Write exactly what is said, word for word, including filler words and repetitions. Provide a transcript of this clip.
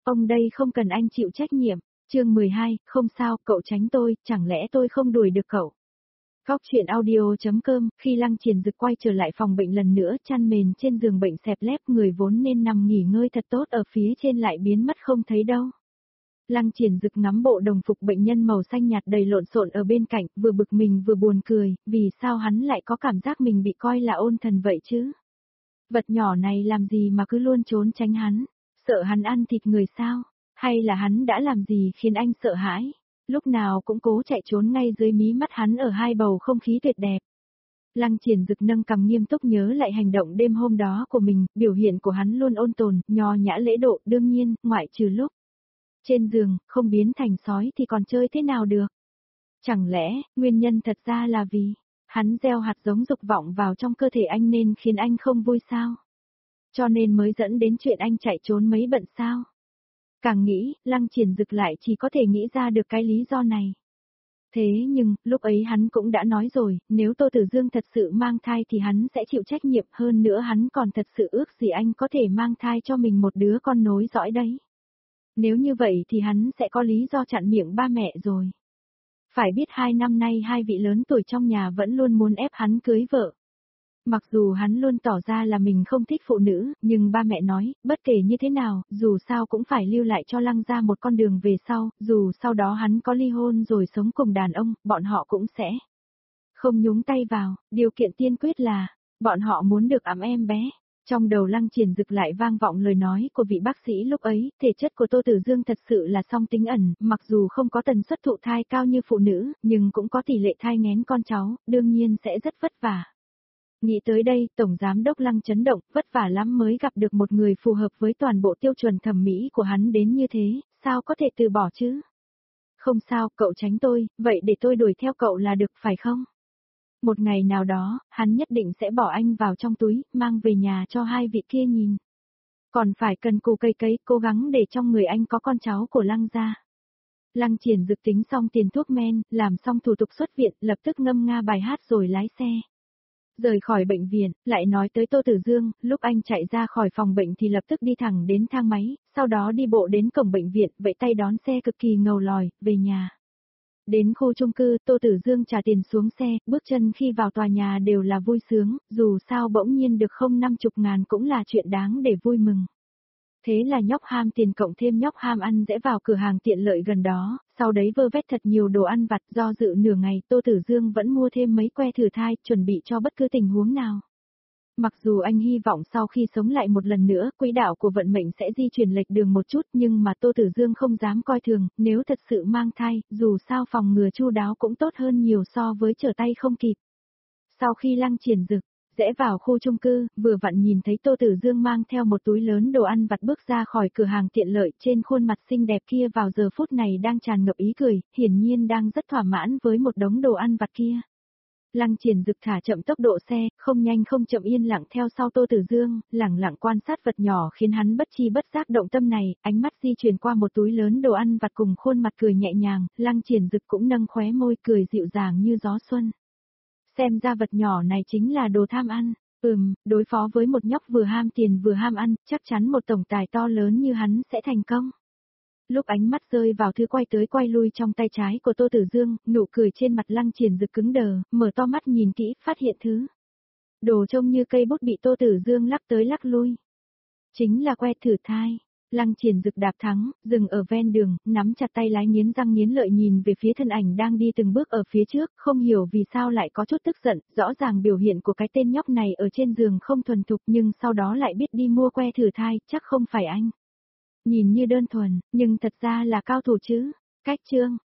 Ông đây không cần anh chịu trách nhiệm. Chương mười hai, không sao, cậu tránh tôi, chẳng lẽ tôi không đuổi được cậu. Góc chuyện audio.com, khi Lăng Triển Dực quay trở lại phòng bệnh lần nữa, chăn mền trên giường bệnh xẹp lép, người vốn nên nằm nghỉ ngơi thật tốt ở phía trên lại biến mất không thấy đâu. Lăng Triển Dực ngắm bộ đồng phục bệnh nhân màu xanh nhạt đầy lộn xộn ở bên cạnh, vừa bực mình vừa buồn cười, vì sao hắn lại có cảm giác mình bị coi là ôn thần vậy chứ? Vật nhỏ này làm gì mà cứ luôn trốn tránh hắn? Sợ hắn ăn thịt người sao? Hay là hắn đã làm gì khiến anh sợ hãi? Lúc nào cũng cố chạy trốn ngay dưới mí mắt hắn ở hai bầu không khí tuyệt đẹp. Lăng Triển Dực nâng cằm nghiêm túc nhớ lại hành động đêm hôm đó của mình, biểu hiện của hắn luôn ôn tồn, nho nhã lễ độ, đương nhiên, ngoại trừ lúc trên giường, không biến thành sói thì còn chơi thế nào được? Chẳng lẽ, nguyên nhân thật ra là vì hắn gieo hạt giống dục vọng vào trong cơ thể anh nên khiến anh không vui sao? Cho nên mới dẫn đến chuyện anh chạy trốn mấy bận sao? Càng nghĩ, Lăng Triển Dực lại chỉ có thể nghĩ ra được cái lý do này. Thế nhưng, lúc ấy hắn cũng đã nói rồi, nếu Tô Tử Dương thật sự mang thai thì hắn sẽ chịu trách nhiệm, hơn nữa hắn còn thật sự ước gì anh có thể mang thai cho mình một đứa con nối dõi đấy. Nếu như vậy thì hắn sẽ có lý do chặn miệng ba mẹ rồi. Phải biết hai năm nay hai vị lớn tuổi trong nhà vẫn luôn muốn ép hắn cưới vợ. Mặc dù hắn luôn tỏ ra là mình không thích phụ nữ, nhưng ba mẹ nói, bất kể như thế nào, dù sao cũng phải lưu lại cho Lăng gia một con đường về sau, dù sau đó hắn có ly hôn rồi sống cùng đàn ông, bọn họ cũng sẽ không nhúng tay vào, điều kiện tiên quyết là, bọn họ muốn được ẵm em bé. Trong đầu Lăng Triển Dực lại vang vọng lời nói của vị bác sĩ lúc ấy, thể chất của Tô Tử Dương thật sự là song tính ẩn, mặc dù không có tần suất thụ thai cao như phụ nữ, nhưng cũng có tỷ lệ thai nghén con cháu, đương nhiên sẽ rất vất vả. Nghĩ tới đây, Tổng Giám đốc Lăng chấn động, vất vả lắm mới gặp được một người phù hợp với toàn bộ tiêu chuẩn thẩm mỹ của hắn đến như thế, sao có thể từ bỏ chứ? Không sao, cậu tránh tôi, vậy để tôi đuổi theo cậu là được phải không? Một ngày nào đó, hắn nhất định sẽ bỏ anh vào trong túi, mang về nhà cho hai vị kia nhìn. Còn phải cần cù cây cấy, cố gắng để trong người anh có con cháu của Lăng gia. Lăng Triển Dực tính xong tiền thuốc men, làm xong thủ tục xuất viện, lập tức ngâm nga bài hát rồi lái xe. Rời khỏi bệnh viện, lại nói tới Tô Tử Dương, lúc anh chạy ra khỏi phòng bệnh thì lập tức đi thẳng đến thang máy, sau đó đi bộ đến cổng bệnh viện, vẫy tay đón xe cực kỳ ngầu lòi, về nhà. Đến khu chung cư, Tô Tử Dương trả tiền xuống xe, bước chân khi vào tòa nhà đều là vui sướng, dù sao bỗng nhiên được không năm chục ngàn cũng là chuyện đáng để vui mừng. Thế là nhóc ham tiền cộng thêm nhóc ham ăn dễ vào cửa hàng tiện lợi gần đó, sau đấy vơ vét thật nhiều đồ ăn vặt, do dự nửa ngày Tô Tử Dương vẫn mua thêm mấy que thử thai, chuẩn bị cho bất cứ tình huống nào. Mặc dù anh hy vọng sau khi sống lại một lần nữa, quỹ đạo của vận mệnh sẽ di chuyển lệch đường một chút, nhưng mà Tô Tử Dương không dám coi thường, nếu thật sự mang thai, dù sao phòng ngừa chu đáo cũng tốt hơn nhiều so với trở tay không kịp. Sau khi Lăng Triển Dực rẽ vào khu chung cư, vừa vặn nhìn thấy Tô Tử Dương mang theo một túi lớn đồ ăn vặt bước ra khỏi cửa hàng tiện lợi, trên khuôn mặt xinh đẹp kia vào giờ phút này đang tràn ngập ý cười, hiển nhiên đang rất thỏa mãn với một đống đồ ăn vặt kia. Lăng Triển Dực thả chậm tốc độ xe, không nhanh không chậm yên lặng theo sau Tô Tử Dương, lẳng lặng quan sát vật nhỏ khiến hắn bất chi bất giác động tâm này, ánh mắt di chuyển qua một túi lớn đồ ăn vặt cùng khuôn mặt cười nhẹ nhàng, Lăng Triển Dực cũng nâng khóe môi cười dịu dàng như gió xuân. Xem ra vật nhỏ này chính là đồ tham ăn, ừm, đối phó với một nhóc vừa ham tiền vừa ham ăn, chắc chắn một tổng tài to lớn như hắn sẽ thành công. Lúc ánh mắt rơi vào thứ quay tới quay lui trong tay trái của Tô Tử Dương, nụ cười trên mặt Lăng Triển Dực cứng đờ, mở to mắt nhìn kỹ, phát hiện thứ đồ trông như cây bút bị Tô Tử Dương lắc tới lắc lui. Chính là que thử thai. Lăng Triển Dực đạp thắng, dừng ở ven đường, nắm chặt tay lái nghiến răng nghiến lợi nhìn về phía thân ảnh đang đi từng bước ở phía trước, không hiểu vì sao lại có chút tức giận, rõ ràng biểu hiện của cái tên nhóc này ở trên giường không thuần thục nhưng sau đó lại biết đi mua que thử thai, chắc không phải anh. Nhìn như đơn thuần, nhưng thật ra là cao thủ chứ. Cách chương